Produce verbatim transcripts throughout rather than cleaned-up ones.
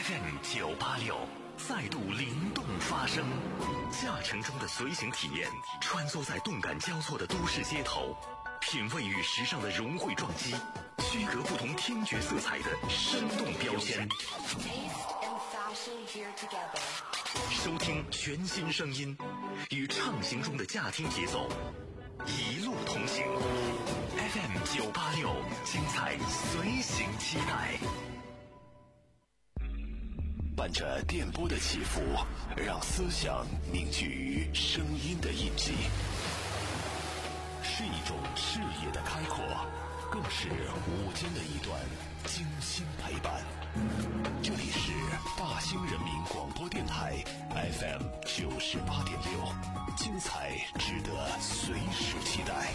F M 九八六再度灵动发声，驾乘中的随行体验，穿梭在动感交错的都市街头，品味与时尚的融汇撞击，区隔不同听觉色彩的生动标签。收听全新声音，与畅行中的驾听节奏，一路同行。F M 九八六，精彩随行期待。伴着电波的起伏，让思想凝聚于声音的印记，是一种视野的开阔，更是午间的一段精心陪伴。这里是大兴人民广播电台 F M 九十八点六，精彩值得随时期待。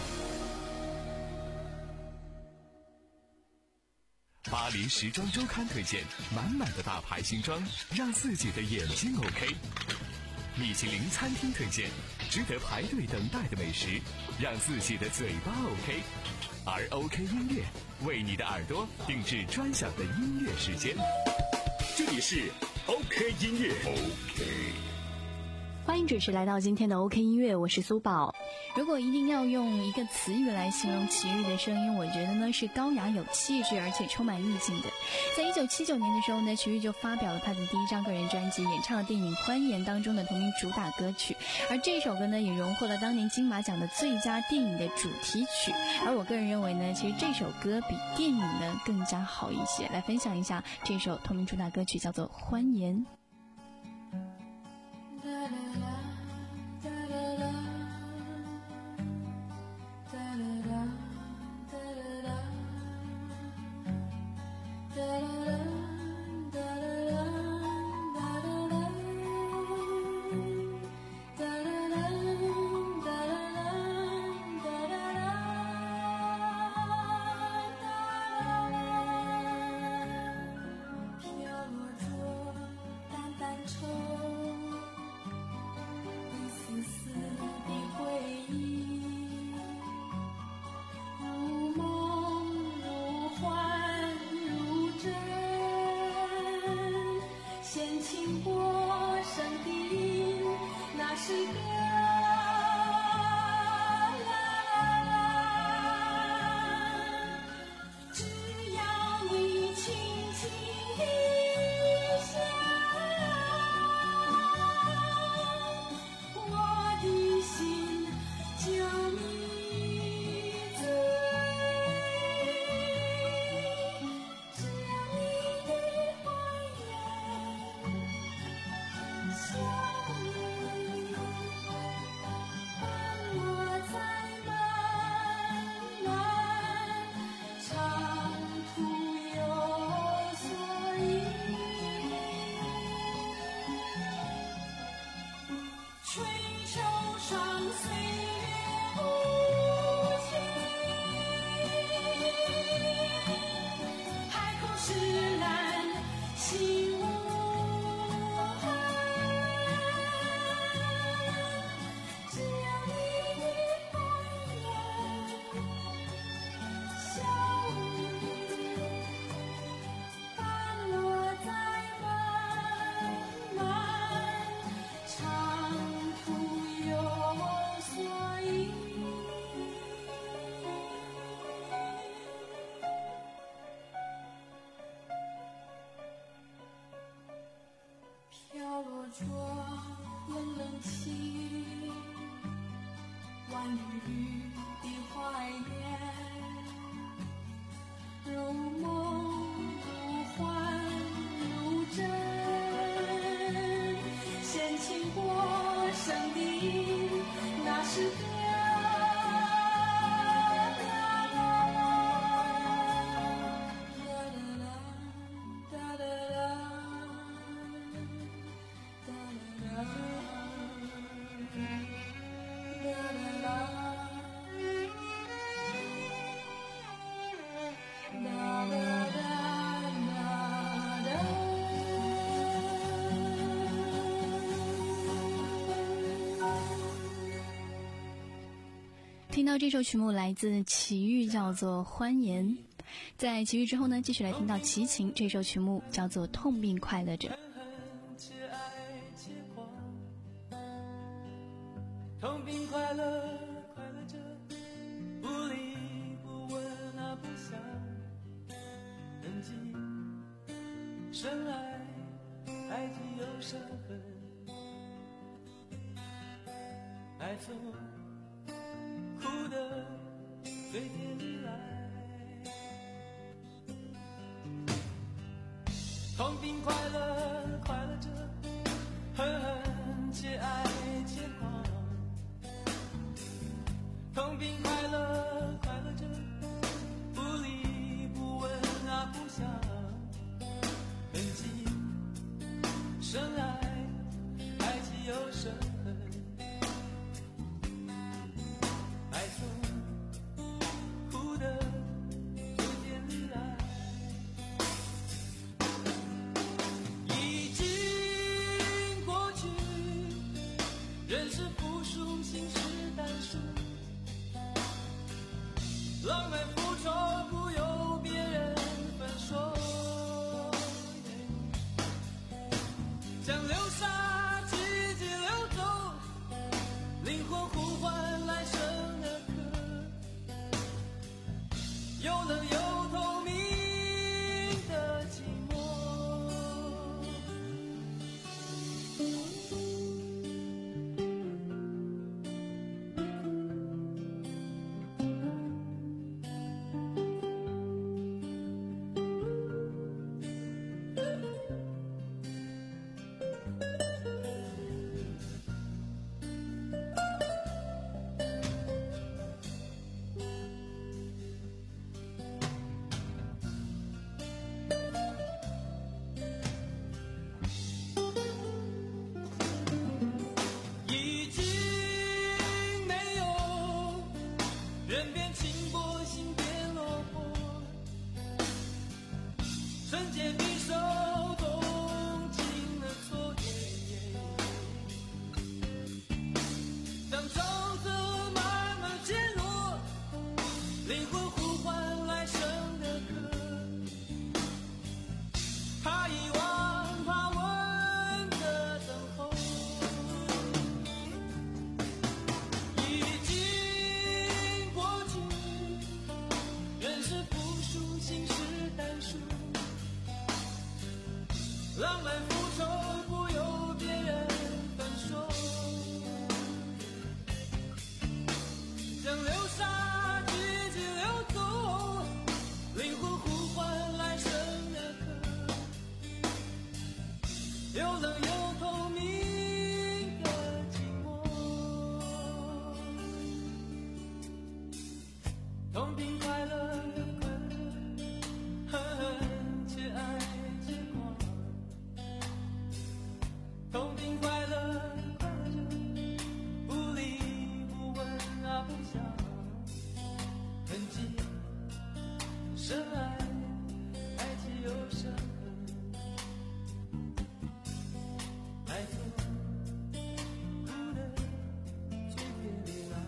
巴黎时装周刊推荐满满的大牌新装，让自己的眼睛 OK。米其林餐厅推荐值得排队等待的美食，让自己的嘴巴 OK。而 OK 音乐为你的耳朵定制专享的音乐时间，这里是 OK 音乐。 OK， 欢迎准时来到今天的 OK 音乐，我是苏宝。如果一定要用一个词语来形容齐豫的声音，我觉得呢是高雅有气质，而且充满意境的。在一九七九年的时候呢，齐豫就发表了他的第一张个人专辑，演唱了电影《欢颜》当中的同名主打歌曲，而这首歌呢也荣获了当年金马奖的最佳电影的主题曲。而我个人认为呢，其实这首歌比电影呢更加好一些。来分享一下这首同名主打歌曲，叫做《欢颜》。听到这首曲目来自齐豫，叫做《欢颜》。 在齐豫之后呢，继续来听到齐秦这首曲目，叫做《痛并快乐着》。 痛并快乐，快乐着，不离不问啊，不想痕迹，深爱，爱既有伤痕，爱从哭的嘴边里来。痛并快乐，快乐着，恨恨且爱且狂。痛并快乐，快乐着，不离不问啊，不想痕迹，深爱，爱既有伤痕，爱从哭的嘴边里来。已经过去，人是复数，心是单数，浪漫复仇不由别人分说，将流沙季节流走，灵魂呼唤来生的歌，又冷又透明的寂寞。已经没有人变轻薄，心变落魄，纯洁匕首动情了错觉，当沼泽慢慢减弱，灵魂呼唤来生的歌，怕遗忘，怕问的等候。已经过去，人是复数，心是单数，浪漫复仇不由别人分说，将流沙季节流走，灵魂呼唤来生的歌，又冷又透明的寂寞。痛并快乐，快乐着，恨恨且爱且狂。痛并快乐，快乐着，不离不问啊，不想痕迹，深爱，爱既有伤痕，爱从哭的嘴边里来。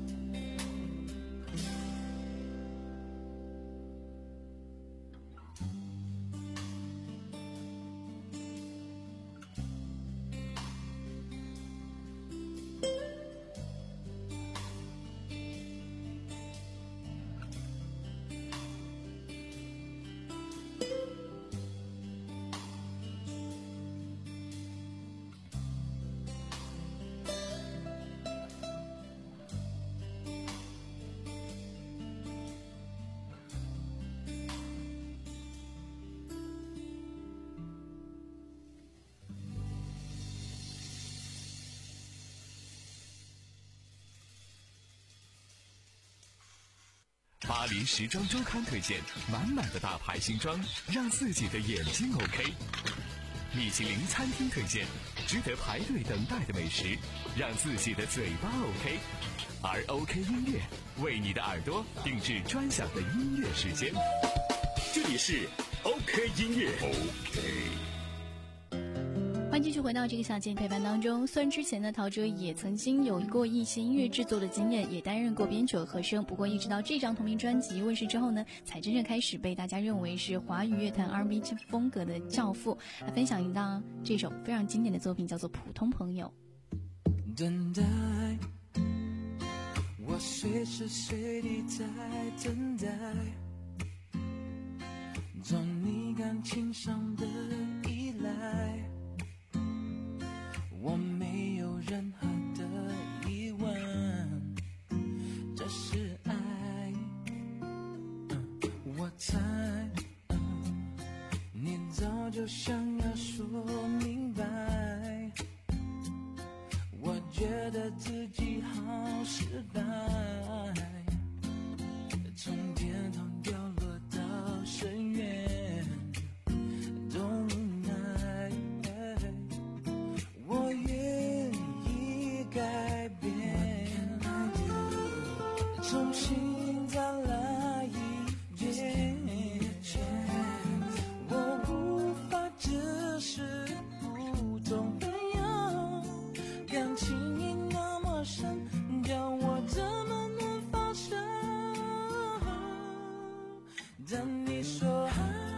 巴黎时装周刊推荐满满的大牌新装，让自己的眼睛 OK。米其林餐厅推荐值得排队等待的美食，让自己的嘴巴 OK。而 OK 音乐为你的耳朵定制专享的音乐时间。这里是 OK 音乐 OK。 欢迎继续回到这个小节陪伴当中。虽然之前呢，陶喆也曾经有过一些音乐制作的经验，也担任过编曲和和声，不过一直到这张同名专辑问世之后呢，才真正开始被大家认为是华语乐坛 R and B 风格的教父。来分享一档这首非常经典的作品，叫做《普通朋友》。 等待，我随时随地在等待，从你感情上的依赖，我没有任何的疑问，这是爱。嗯、我猜、嗯、你早就想要说明白，我觉得自己好失败，从天堂掉落到深渊都无奈，我愿意改变，重新再来一遍，我无法只是普通朋友，感情已那么深，叫我怎么能放手？当你说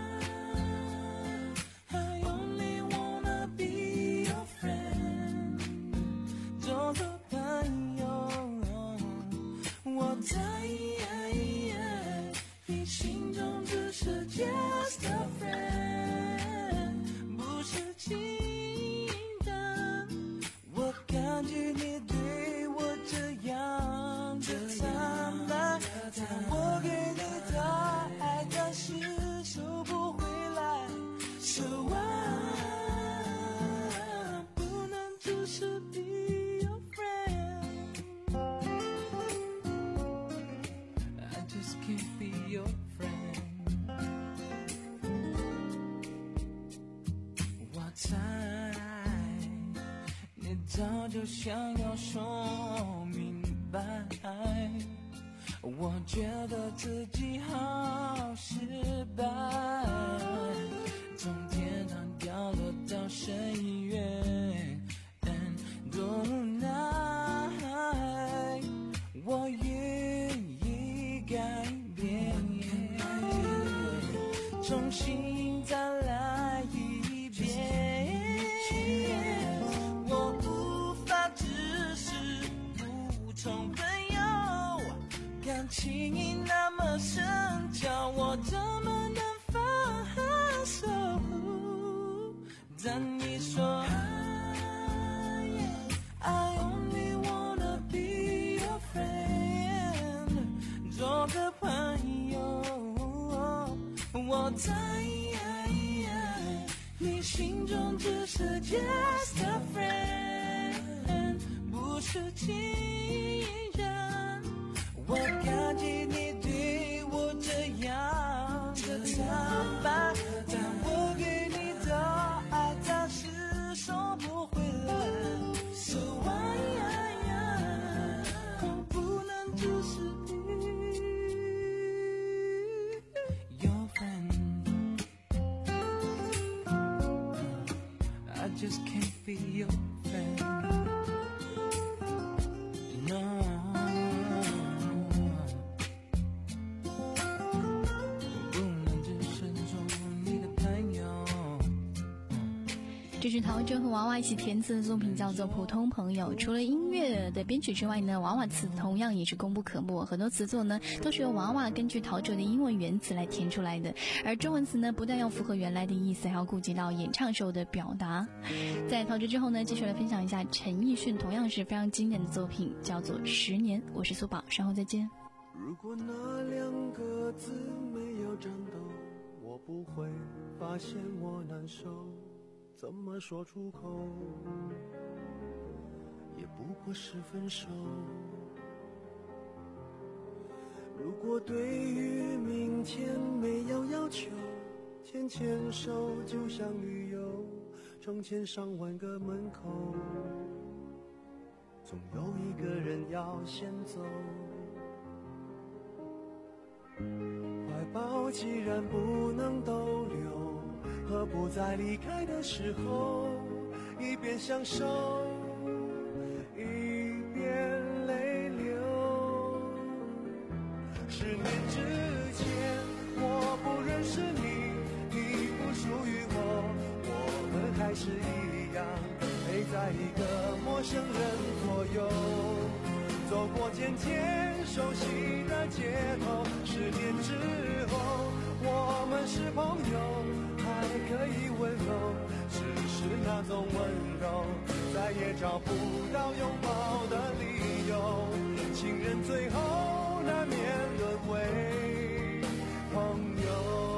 I only wanna be your friend， 做个朋友，我在意你心中只是 just a friend， 不是情人。我感觉你对我这样的坦白，我给你的爱，但是收不回来。So why 不能只是 be your friend？ I just can't be your friend。 我猜你早就想要说明白，我觉得自己好失败，从天堂掉落到深渊多无奈，我愿意改变，重新再来一遍，我无法只是普通朋友，感情已那么深，叫我怎么能放手？当你说 I only wanna be your friend， 做个朋友，我在你心中只是 just a friend， 不是情人。我感激你对我这样的坦白，但我给你的爱暂时收不回来。So why 我不能只是 your friend， I just can't be your friend。No， 这是陶喆和娃娃一起填词的作品，叫做《普通朋友》。除了音乐的编曲之外呢，娃娃词同样也是功不可没。很多词作呢都是由娃娃根据陶喆的英文原词来填出来的，而中文词呢不但要符合原来的意思，还要顾及到演唱时候的表达。在陶喆之后呢，继续来分享一下陈奕迅同样是非常经典的作品，叫做《十年》。我是苏宝，稍后再见。 如果那两个字没有颤抖，我不会发现我难受，怎么说出口，也不过是分手。如果对于明天没有要求，牵牵手就像旅游，成千上万个门口，总有一个人要先走。怀抱既然不能逗留，何不在离开的时候一边享受一边泪流。十年之前我不认识你，你不属于我，我们还是一样陪在一个陌生人左右，走过渐渐熟悉的街头。十年之后我们是朋友，还可以温柔，只是那种温柔再也找不到拥抱的理由。情人最后难免沦为朋友。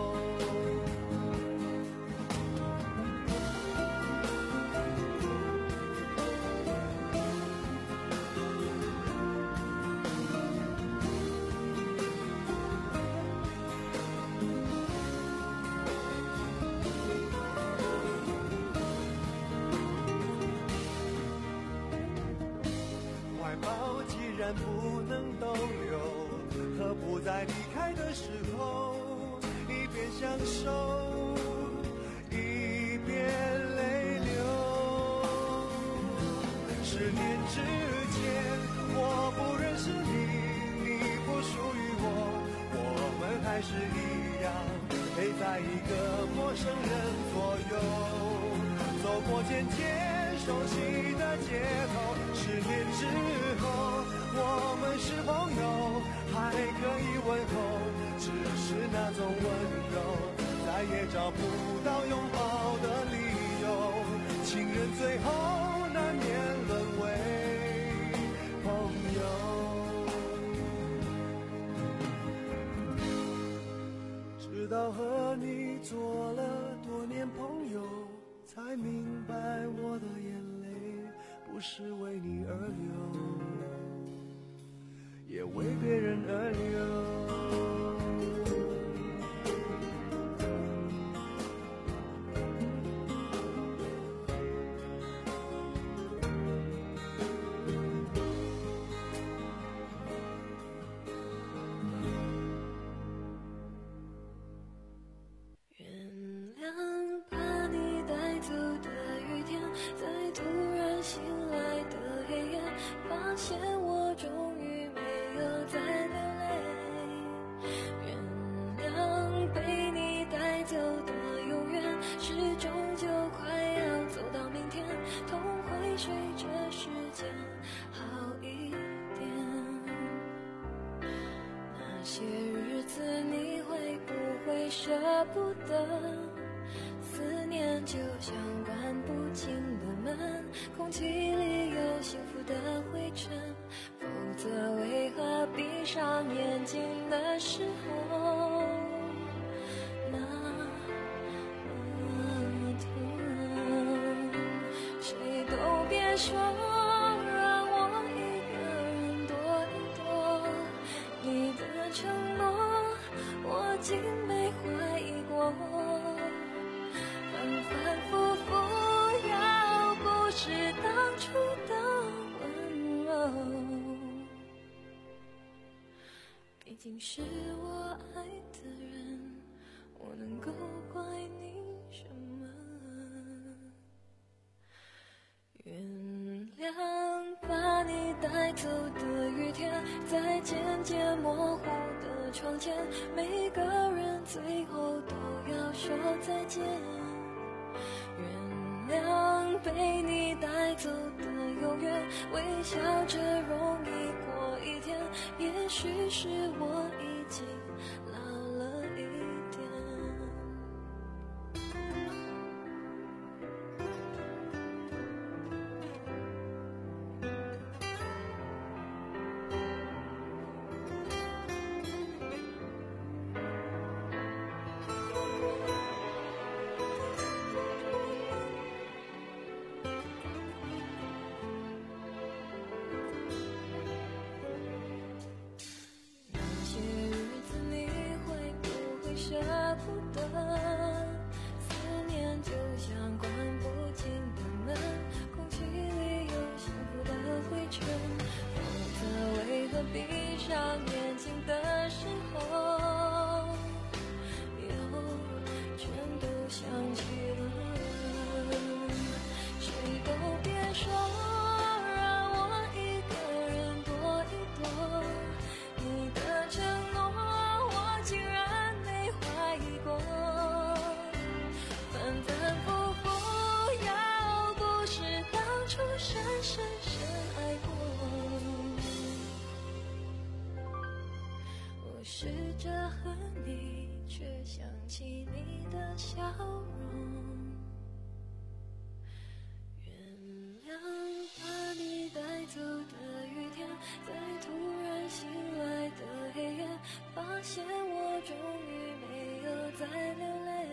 怀抱既然不能逗留，何不在离开的时候一边享受一边泪流。十年之前我不认识你，你不属于我，我们还是一样陪在一个陌生人左右，走过渐渐熟悉的街头。十年之后我们是朋友，还可以问候，只是那种温柔再也找不到拥抱的理由。情人最后难免沦为朋友。直到和你做了多年朋友，才明白我的眼泪不是为你而流，也为别人而流。 发现我终于没有再流泪，原谅被你带走的永远，是终究快要走到明天，痛会随着时间好一点。那些日子你会不会舍不得？思念就像关不紧的门，空气里有幸福的灰尘，否则为何闭上眼睛的时候那么痛？谁都别说让我一个人躲一躲，你的承诺我竟没怀疑过，反反复复，要不是当初的温柔，毕竟是我爱的人，我能够怪你什么？原谅把你带走的雨天，在渐渐模糊的窗前，每个人最后都要说再见。原谅被你带走的永远，微笑着容易过一天，也许是我已经老了一点。想起了谁试着和你，却想起你的笑容。原谅把你带走的雨天，在突然醒来的黑夜，发现我终于没有再流泪。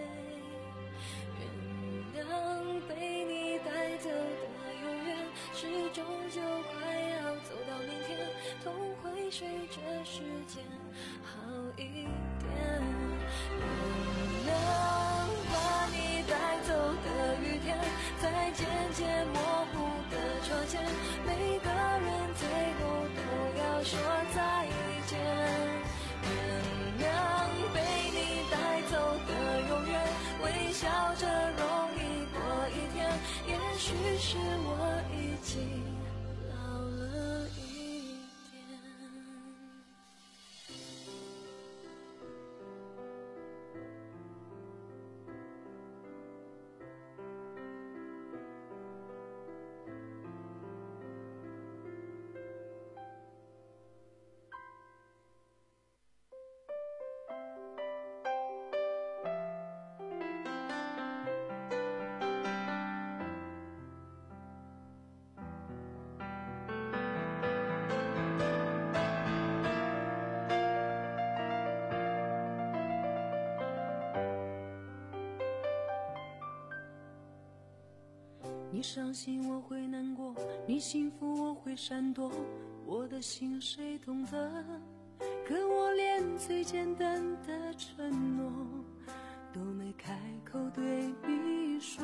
原谅被你带走的永远，是终究快要走到明天，痛会随着时间好一点。原谅把你带走的雨天，在渐渐模糊的窗前，每个人最后都要说再见。原谅被你带走的永远，微笑着容易过一天，也许是我已经老了一点。 你伤心我会难过，你幸福我会闪躲，我的心谁懂得？可我连最简单的承诺都没开口对你说。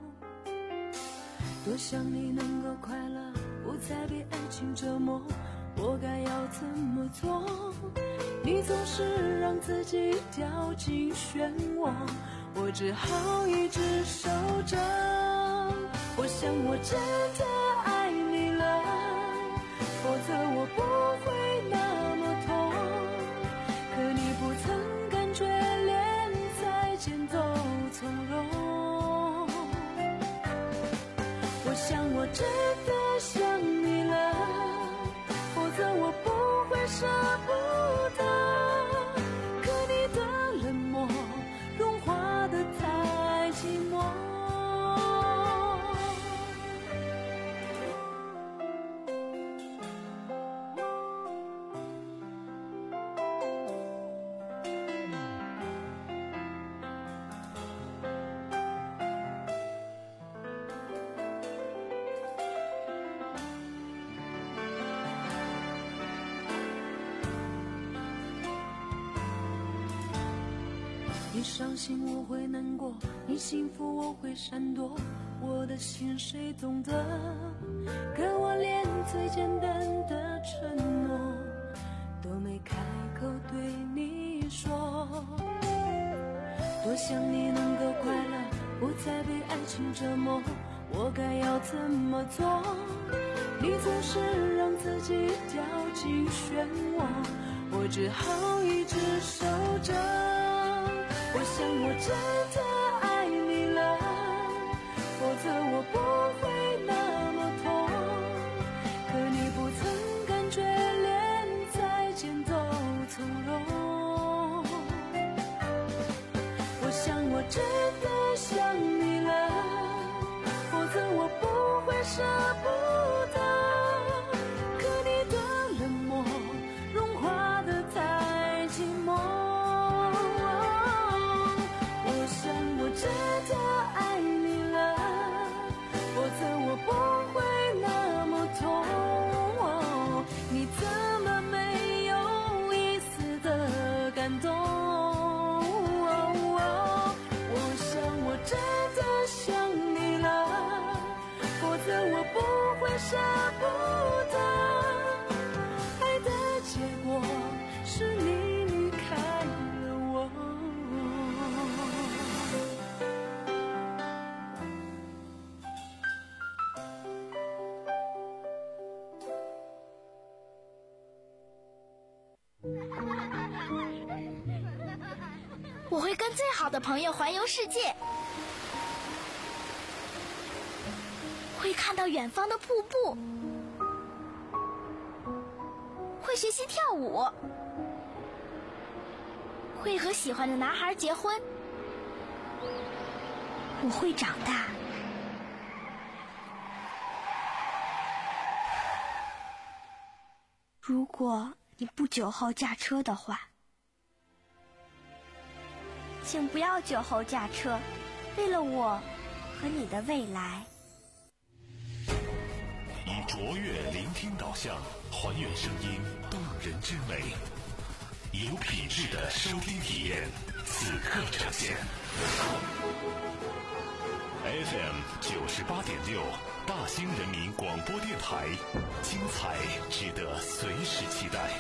多想你能够快乐，不再被爱情折磨，我该要怎么做？你总是让自己掉进漩涡，我只好一直守着。我想我真的爱你了，否则我不会那么痛。可你不曾感觉连再见都从容。我想我真的想你了，否则我不会舍不得。可你的冷漠融化得太寂寞。你伤心我会难过，你幸福我会闪躲，我的心谁懂得？可我连最简单的承诺都没开口对你说。多想你能够快乐，不再被爱情折磨，我该要怎么做？你总是让自己掉进漩涡，我只好一直守着。我想我真的爱你了，否则我不会那么痛。可你不曾感觉连再见都从容。我想我真的想你了，否则我不会舍不得。可你的冷漠融化得太寂寞。真的爱你了，否则我不会那么痛。你怎么没有一丝的感动？我想我真的想你了，否则我不会舍不得。爱的结果是你离开了我。 我会跟最好的朋友环游世界，会看到远方的瀑布，会学习跳舞， 会和喜欢的男孩结婚。我会长大。如果你不酒后驾车的话，请不要酒后驾车，为了我和你的未来。 以卓越聆听导向，还原声音动人之美，有品质的收听体验，此刻呈现。F M 九十八点六，大兴人民广播电台，精彩值得随时期待。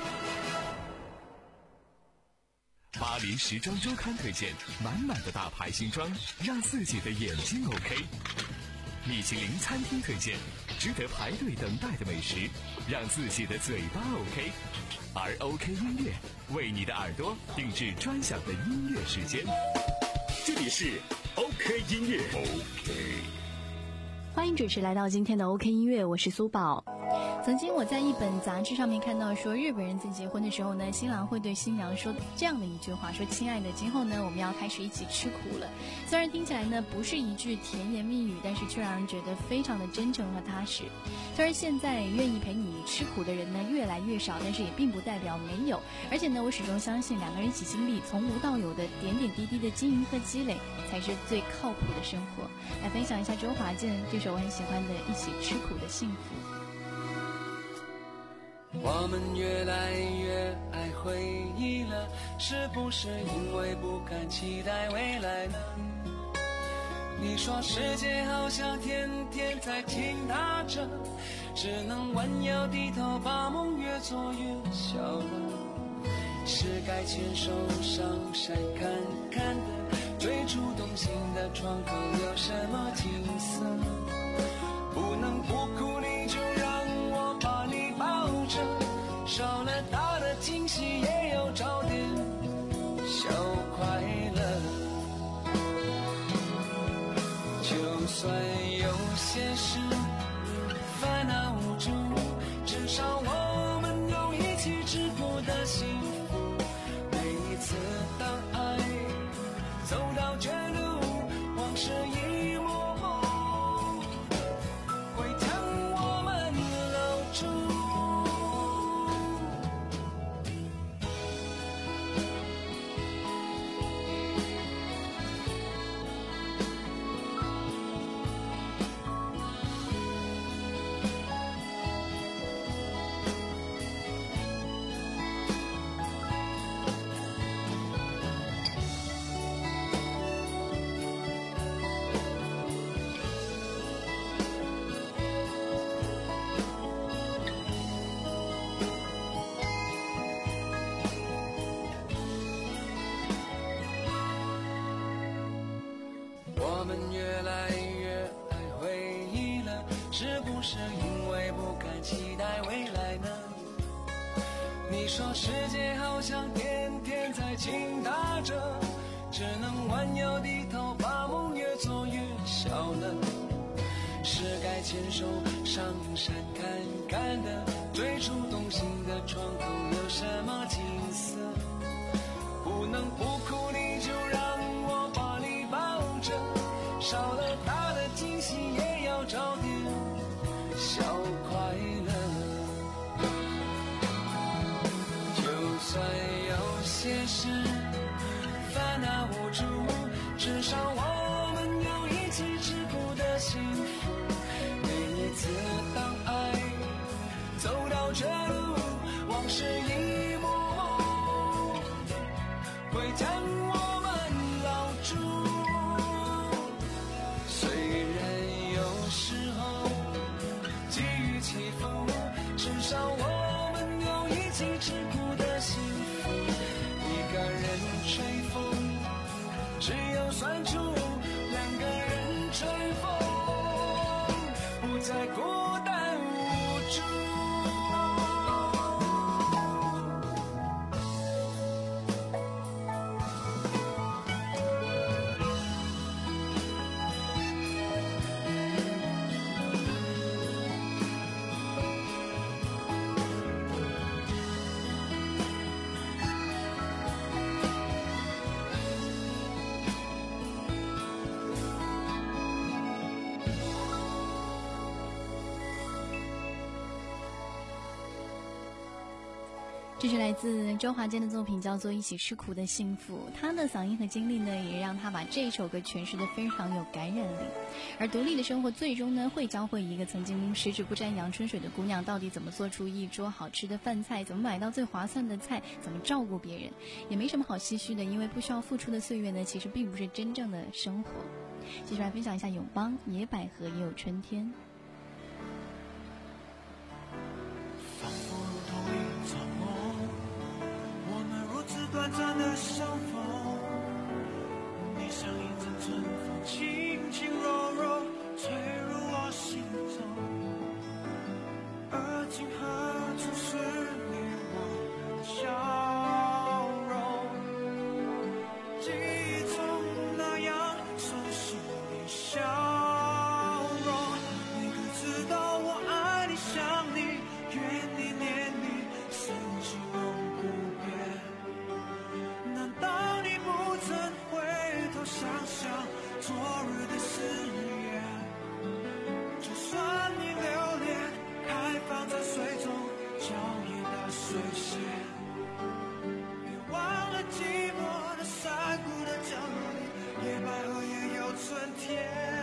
巴黎时装周刊推荐满满的大牌新装，让自己的眼睛 OK。米其林餐厅推荐值得排队等待的美食，让自己的嘴巴 OK。而 OK 音乐为你的耳朵定制专享的音乐时间。 这里是 OK 音乐 OK。 欢迎准时来到今天的 OK 音乐，我是苏宝。曾经我在一本杂志上面看到说，日本人在结婚的时候呢，新郎会对新娘说这样的一句话，说亲爱的，今后呢我们要开始一起吃苦了。虽然听起来呢不是一句甜言蜜语，但是却让人觉得非常的真诚和踏实。虽然现在愿意陪你吃苦的人呢越来越少，但是也并不代表没有。而且呢，我始终相信两个人一起经历从无到有的点点滴滴的经营和积累，才是最靠谱的生活。来分享一下周华健这首我很喜欢的《一起吃苦的幸福》。 我们越来越爱回忆了，是不是因为不敢期待未来呢？你说世界好像天天在倾塌着，只能弯腰低头，把梦越做越小了。是该牵手上山看看的，最初动心的窗口有什么景色？不能不哭，你就让我把你抱着，少了大的惊喜也有找点小快乐。就算有些事烦恼无助，至少我们有一起吃苦的幸福。每一次当爱走到绝路，往事一幕幕会将我们留住。我们越来越爱回忆了，是不是因为不敢期待未来呢？你说世界好像天天在倾塌着，只能弯腰低头，把梦越做越小了。是该牵手上山看看的，最初动心的窗口有什么景色？不能不哭，你就让我把你抱着，少了大的惊喜也要找点小快乐。就算有些事烦恼无助，至少我们有一起吃苦的幸福。每一次当爱走到这路，往事一幕幕会将我们牢住。虽然有时候际遇起伏，至少我们有一起吃苦的幸福。一个人这是来自周华健的作品，叫做《一起吃苦的幸福》。他的嗓音和经历呢，也让他把这首歌诠释得非常有感染力。而独立的生活，最终呢，会教会一个曾经十指不沾阳春水的姑娘，到底怎么做出一桌好吃的饭菜，怎么买到最划算的菜，怎么照顾别人。也没什么好唏嘘的，因为不需要付出的岁月呢，其实并不是真正的生活。继续来分享一下永邦，野百合也有春天。 短暂的相逢，你像一阵春风，轻轻柔柔吹入我心中。而今何处是你我的笑容？记忆中那样熟悉的笑容，你可知道我爱你、想你、怨你、念你，深情永不变。难道你不曾回头想想昨日的誓言？就算你留恋开放在水中娇艳的水仙，别忘了寂寞的山谷的角落里，野百合也有春天。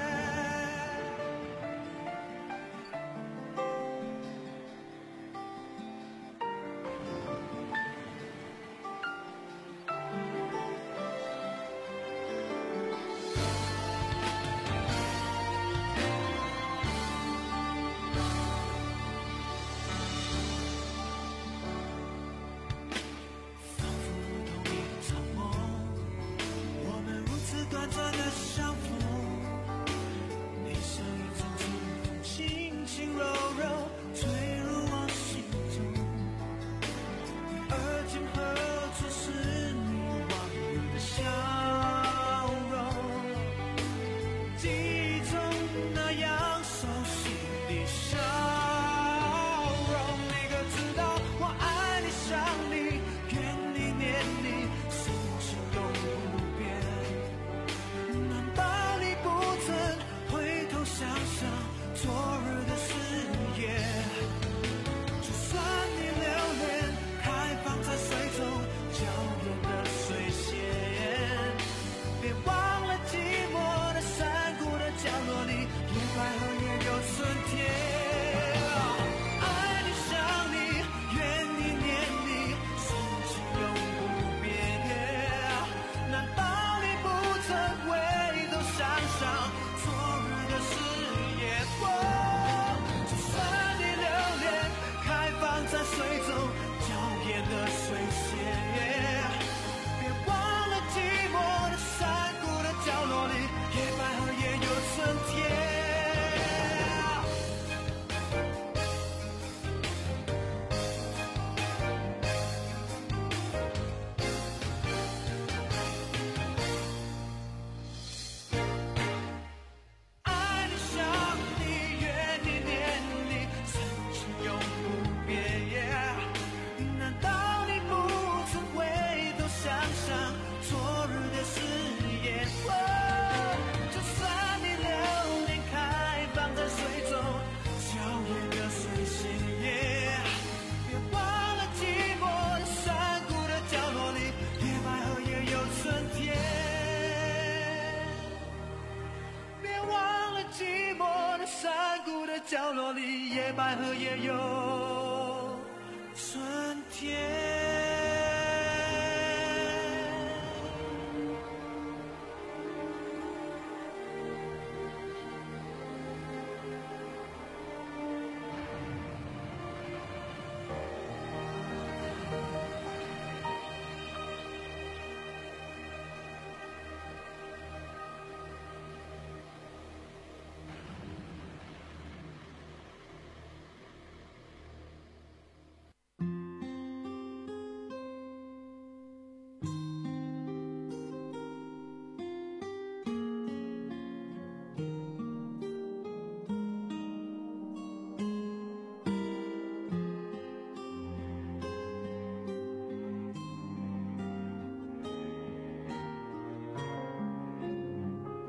角落里，野百合也有春天。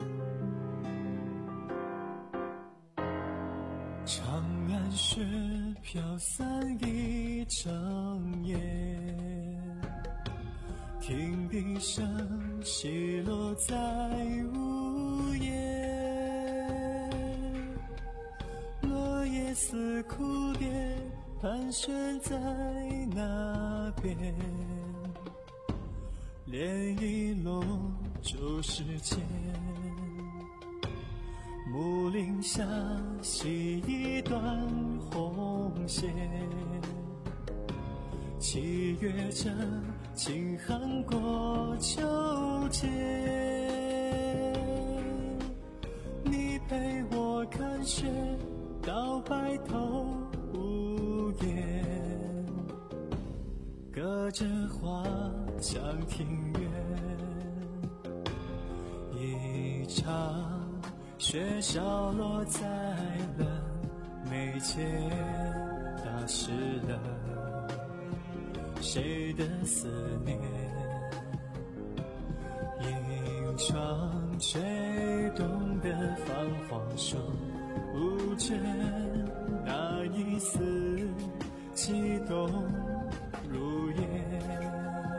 长安雪飘散一整夜，听笛声稀落在屋檐，落叶似蝴蝶盘旋在那边，涟漪落注视间，木林下系一段红线，七月正轻寒过秋节，你陪我看雪到白头无言，隔着花香庭院，一场雪梢落在了眉间，打湿了谁的思念，迎窗吹动的泛黄树枕，那一丝悸动如烟。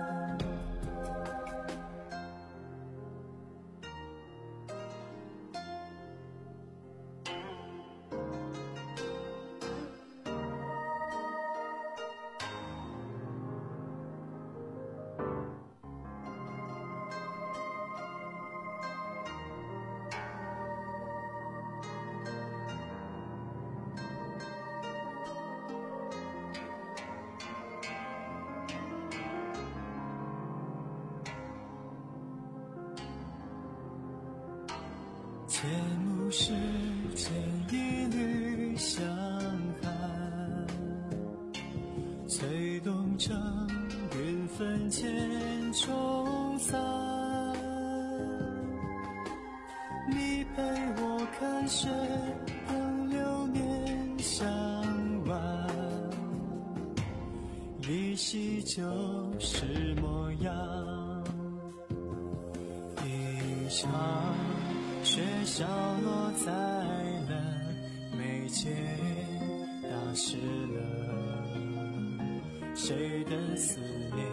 节目时间一缕香寒，催动成云分间冲散，你陪我看雪等流年相伴，依稀旧时模样，一场雪梢落在了眉间，打湿了谁的思念，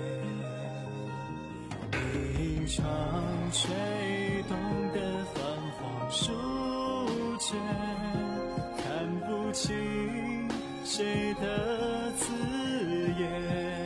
一场吹动的泛黄树卷，看不清谁的字眼。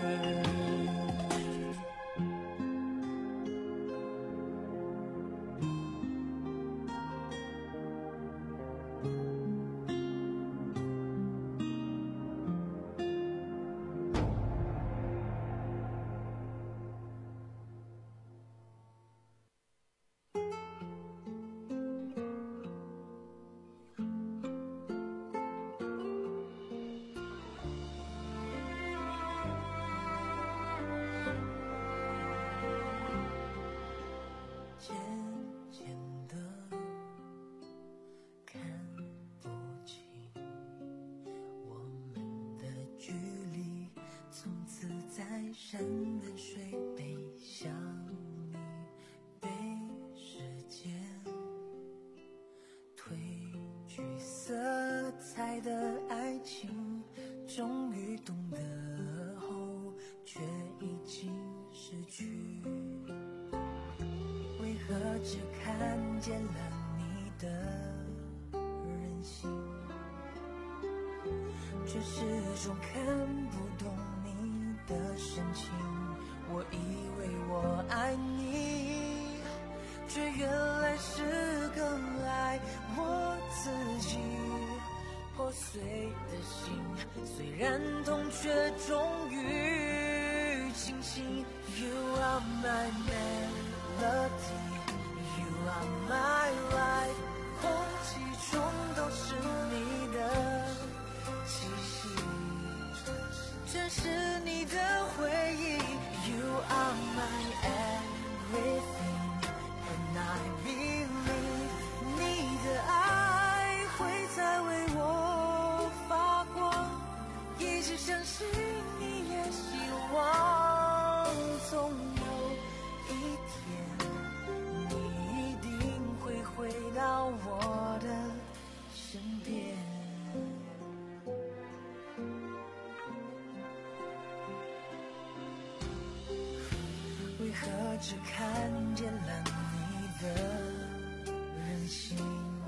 山南水北想你，被时间褪去色彩的爱情，终于懂得后，却已经失去。为何只看见了你的任性，却始终看不懂你的深情？我以为我爱你，却原来是更爱我自己。破碎的心虽然痛，却终于清醒。You are my melody, you are my life， 空气中都是你的气息，这是你的回忆。You are my everything and I believe， 你的爱会再为我发光，一直相信你也希望，总有一天你一定会只看见了你的任性，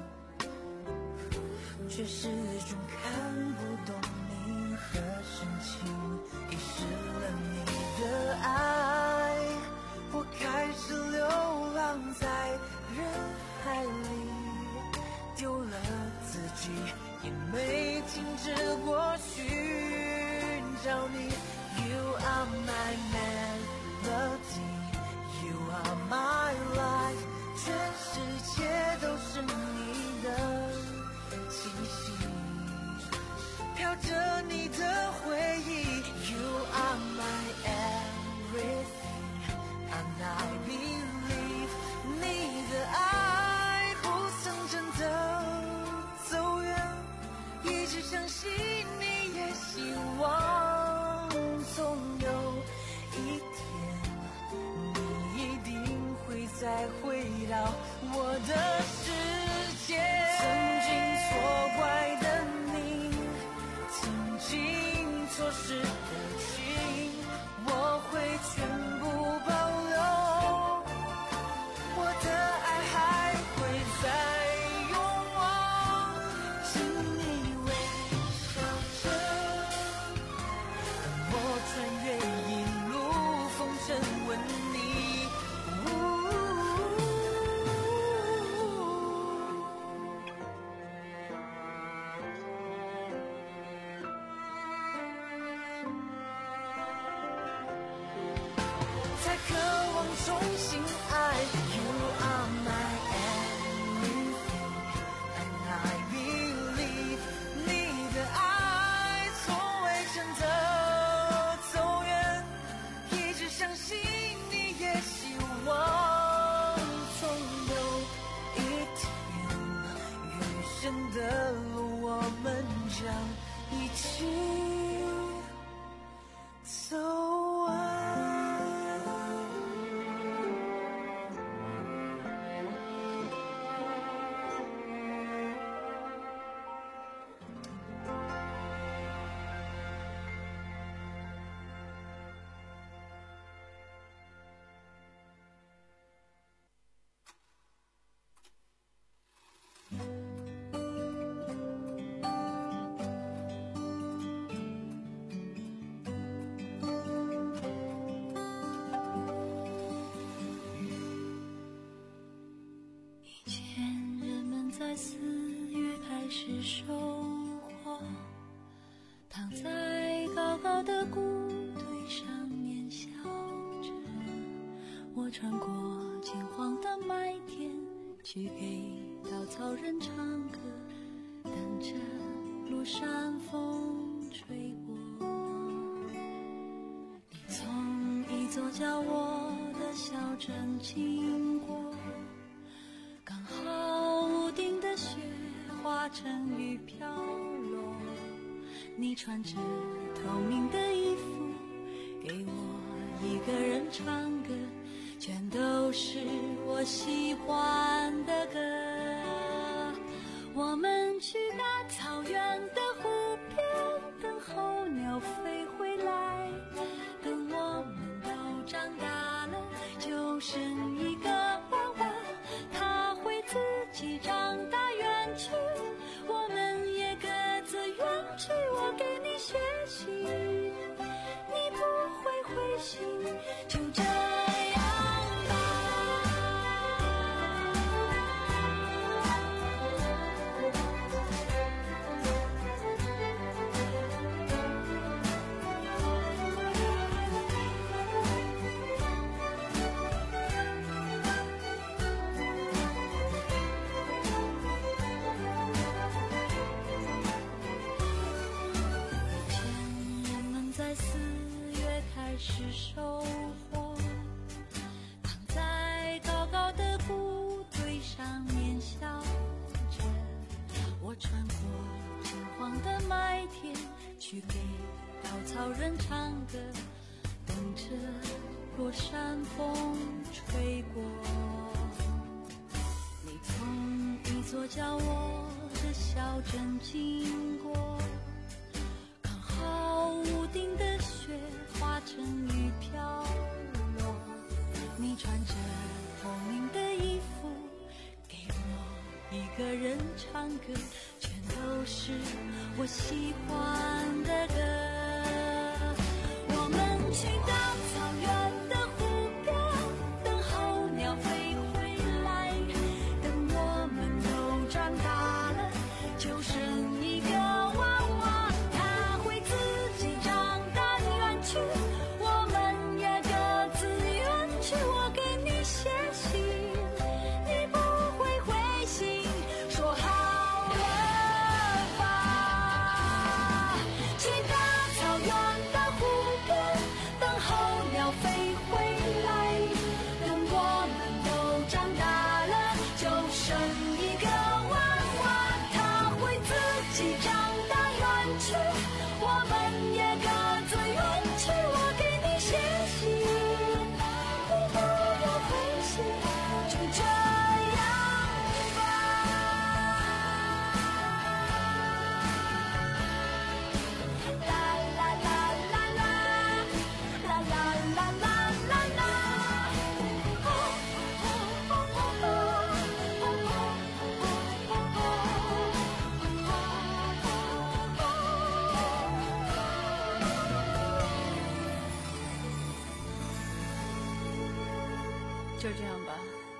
却始终看不懂你的深情，遗失了你的爱，我开始流浪在人海里，丢了自己，也没停止过寻找你。 You are my melody, you are my life， 全世界都是你的气息，飘着你的回忆。You are my everything, and I believe， 你的爱不曾真的走远，一直相信你，也希望总有一天，你一定会再回到我的世界。曾经错怪的你，曾经错失的情，我会全部保留，我的爱还会再永往，请你微笑着，让我穿越一路风尘吻你。才渴望重新爱。You are my everything, and I believe， 你的爱从未真的走远，一直相信你，也希望总有一天，余生的路我们将一起走完。 在四月开始收获，躺在高高的谷堆上面笑着，我穿过金黄的麦田，去给稻草人唱歌，等着路上风吹过。你从一座叫我的小镇经过，刚好屋顶的雪化成雨飘落，你穿着透明的衣服给我一个人唱歌，全都是我喜欢的歌。我们去大草原的湖边，等候鸟飞回来，等我们都长大了，就剩一个娃娃，他会自己长大远去，我们也各自远去。我给你写信，你不会回信，就这样吧。是收获，躺在高高的谷堆上面笑着，我穿过金黄的麦田，去给稻草人唱歌，等着落山风吹过。你从一座叫我的小镇经过，刚好屋顶的雪化成雨飘落，你穿着透明的衣服，给我一个人唱歌，全都是我喜欢的歌。我们去到草原的湖边，等候鸟飞回来，等我们都长大了，就剩一个娃娃，它会自己长大远去，我们也各自远去。我给你写信，你不会回信，说好了吧。去大草原的湖边，等候鸟飞回来，等我们都长大了，就剩一个娃娃，它会自己长大远去，我们也各自远去。我给你写信，你不要回信，就这样吧。啦啦啦啦啦，啦啦啦啦啦啦。就这样吧。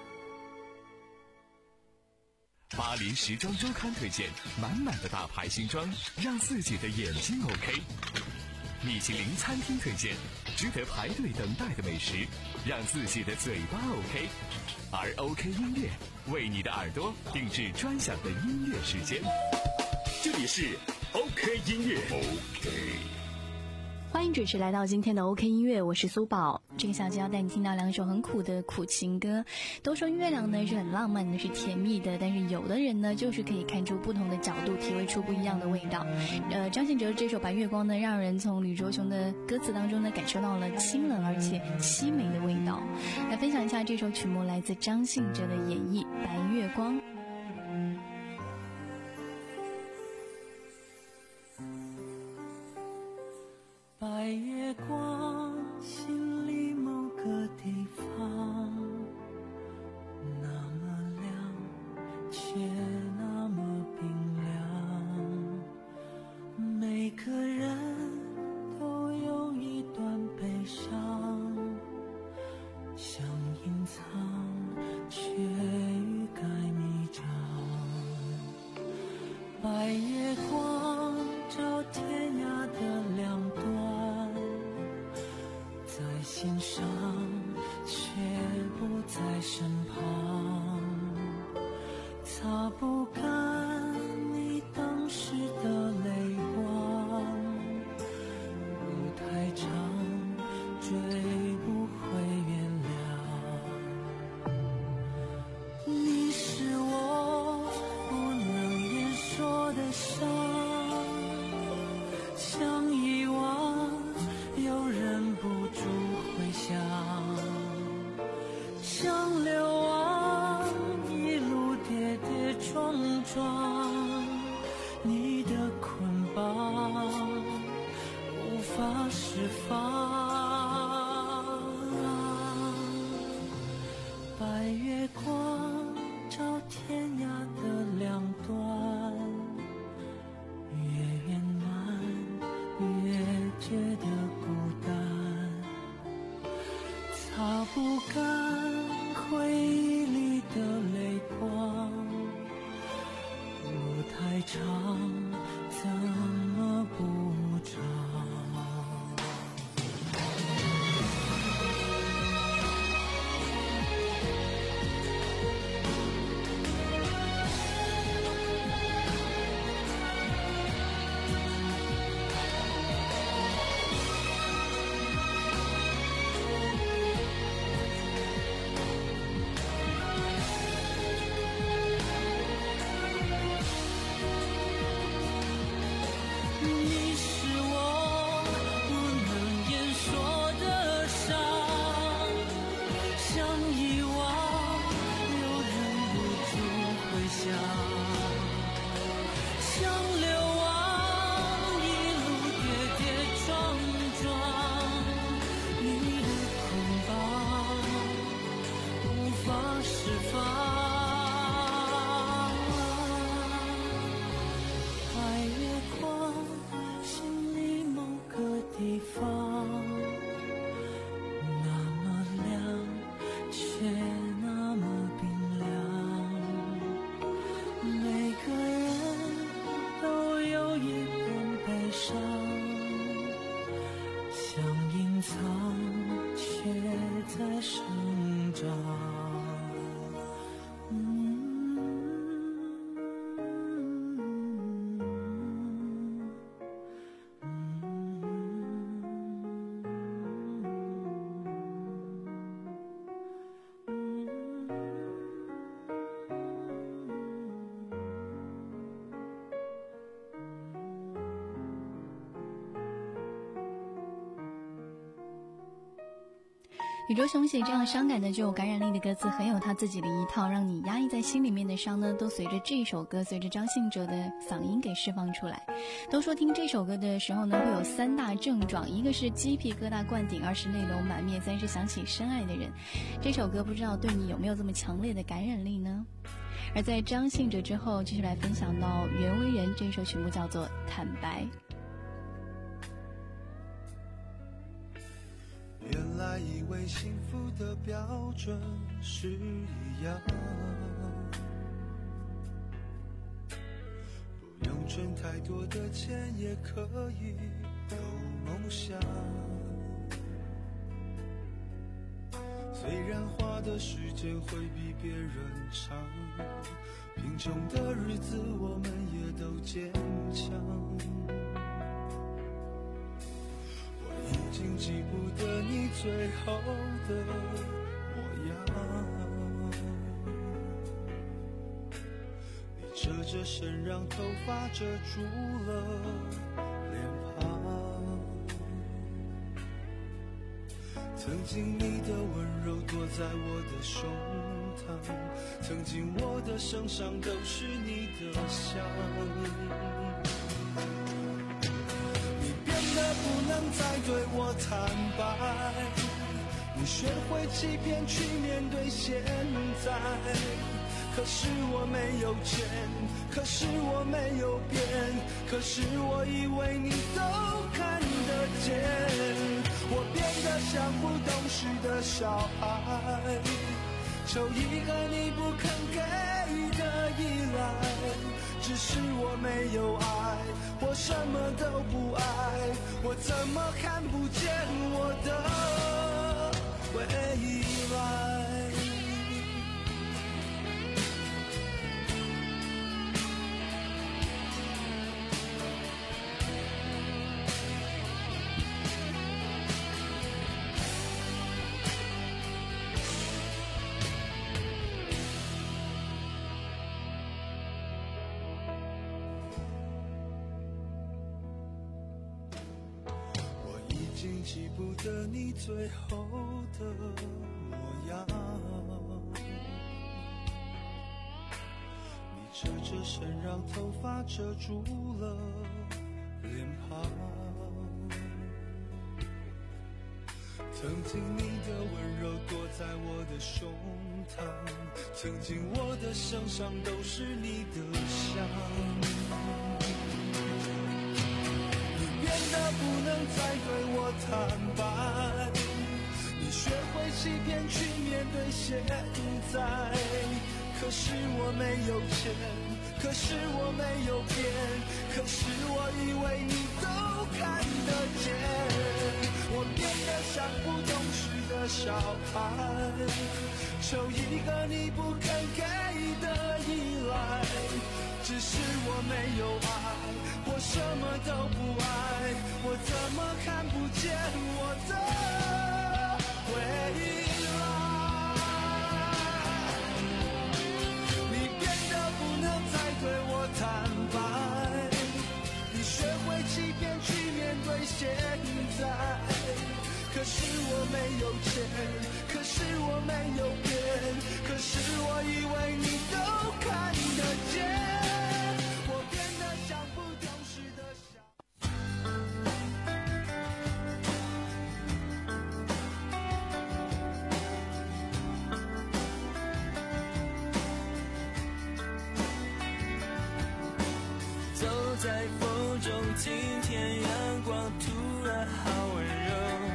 巴黎时装周刊推荐满满的大牌新装，让自己的眼睛 OK。米其林餐厅推荐值得排队等待的美食，让自己的嘴巴 OK。而 OK 音乐为你的耳朵定制专享的音乐时间。 这里是 OK 音乐 OK。 欢迎准时来到今天的 OK 音乐，我是苏宝。这个小节要带你听到两首很苦的苦情歌。都说月亮呢是很浪漫的，是甜蜜的，但是有的人呢就是可以看出不同的角度，体会出不一样的味道。呃，张信哲这首《白月光》呢，让人从吕卓雄的歌词当中呢感受到了清冷而且凄美的味道。来分享一下这首曲目，来自张信哲的演绎《白月光》。 白月光，心里某个地方，那么亮，却那么冰凉。每个人都有一段悲伤，想隐藏，却欲盖弥彰。白月光照天涯的两端，在心上却不在身旁，擦不干你当时的泪光，路太长追不回原谅。你是我不能言说的伤，想遗忘又忍不住回想，想流亡一路跌跌撞撞，你的捆绑无法释放。白月光照天涯的两端，越圆满越觉得孤单，擦不干回忆里的泪光，路宇宙熊写这样伤感的具有感染力的歌词，很有他自己的一套，让你压抑在心里面的伤呢，都随着这首歌，随着张信哲的嗓音给释放出来。都说听这首歌的时候呢，会有三大症状，一个是鸡皮疙瘩灌顶，二是泪流满面，三是想起深爱的人。这首歌不知道对你有没有这么强烈的感染力呢？而在张信哲之后，继续来分享到袁惟仁，这首曲目叫做《坦白》。 原来以为幸福的标准是一样，不用挣太多的钱也可以有梦想，虽然花的时间会比别人长，贫穷的日子我们也都坚强，我已经记不得你最后的模样，你遮着身让头发遮住了脸庞，曾经你的温柔躲在我的胸膛，曾经我的身上都是你的香，你变得不能再对我坦白，你学会欺骗去面对现在，可是我没有钱，可是我没有变，可是我以为你都看得见，我变得像不懂事的小孩，求一个你不肯给的依赖，只是我没有爱，我什么都不爱，我怎么看不见我的未来。已经记不得你最后的模样，你遮着身让头发遮住了脸庞，曾经你的温柔躲在我的胸膛，曾经我的身上都是你的香，变得不能再对我坦白，你学会欺骗去面对现在，可是我没有钱，可是我没有变，可是我以为你都看得见，我变得像不懂事的小孩，求一个你不肯给的依赖，只是我没有爱，我什么都不爱，我怎么看不见我的未来？你变得不能再对我坦白，你学会欺骗去面对现在，可是我没有钱，可是我没有变，可是我以为你都看得见， 在风中，今天阳光突然好温柔，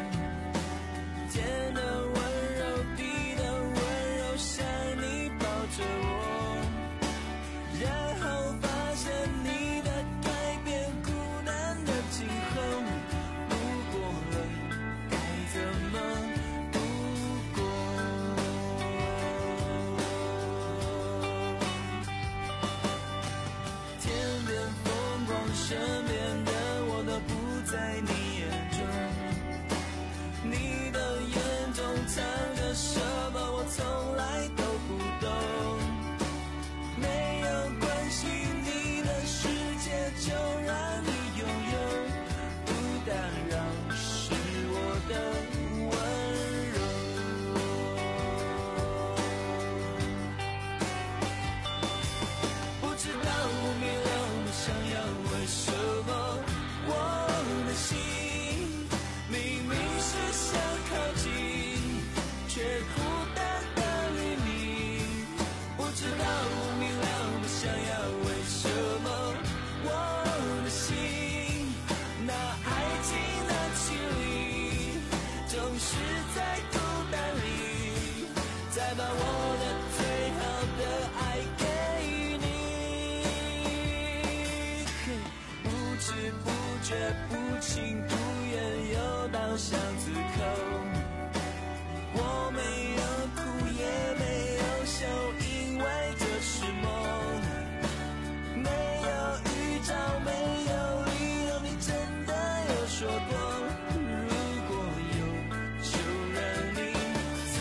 天的温柔，地的温柔，像你抱着我，然后发现你的改变，孤单的今后，不过了，该怎么度过？天边身边的我都不在你眼中， 到巷子口，我没有哭也没有笑，因为这是梦，没有预兆，没有理由，你真的有说过，如果有就让你自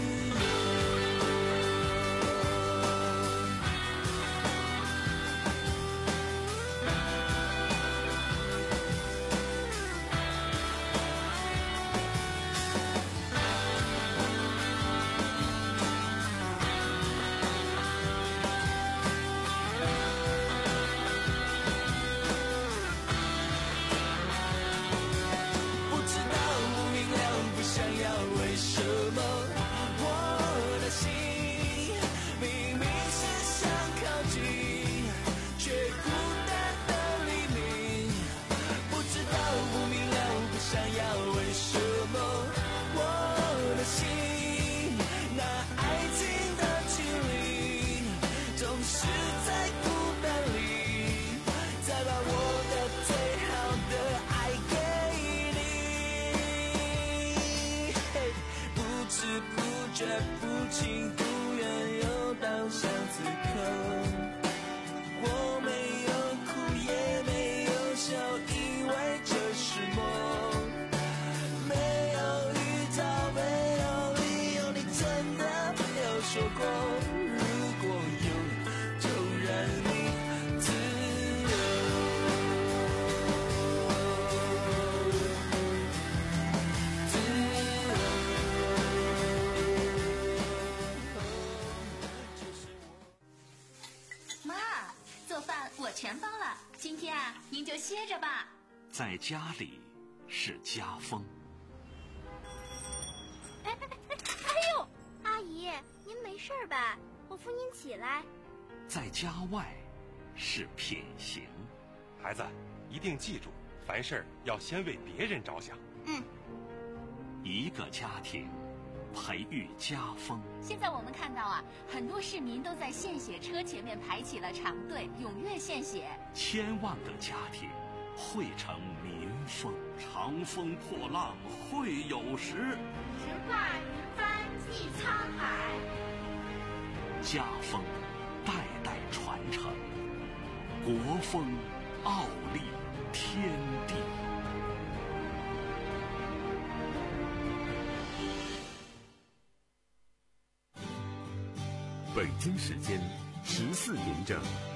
绝不情不愿又到巷子口，我没有哭也没有笑，因为这是梦，没有预兆，没有理由，你真的没有说过，如果有就让你自由，自由。 妈，做饭我全包了，今天啊，您就歇着吧。 在家里是家风。 哎哎哎哎呦，阿姨，您没事吧？我扶您起来。 在家外是品行。 孩子，一定记住，凡事要先为别人着想。 嗯。 一个家庭培育家风。 现在我们看到啊，很多市民都在献血车前面排起了长队，踊跃献血。 千万个家庭汇成民风，长风破浪会有时， 直挂云帆济沧海。 家风代代传承，国风傲立天地。 北京时间十四点整。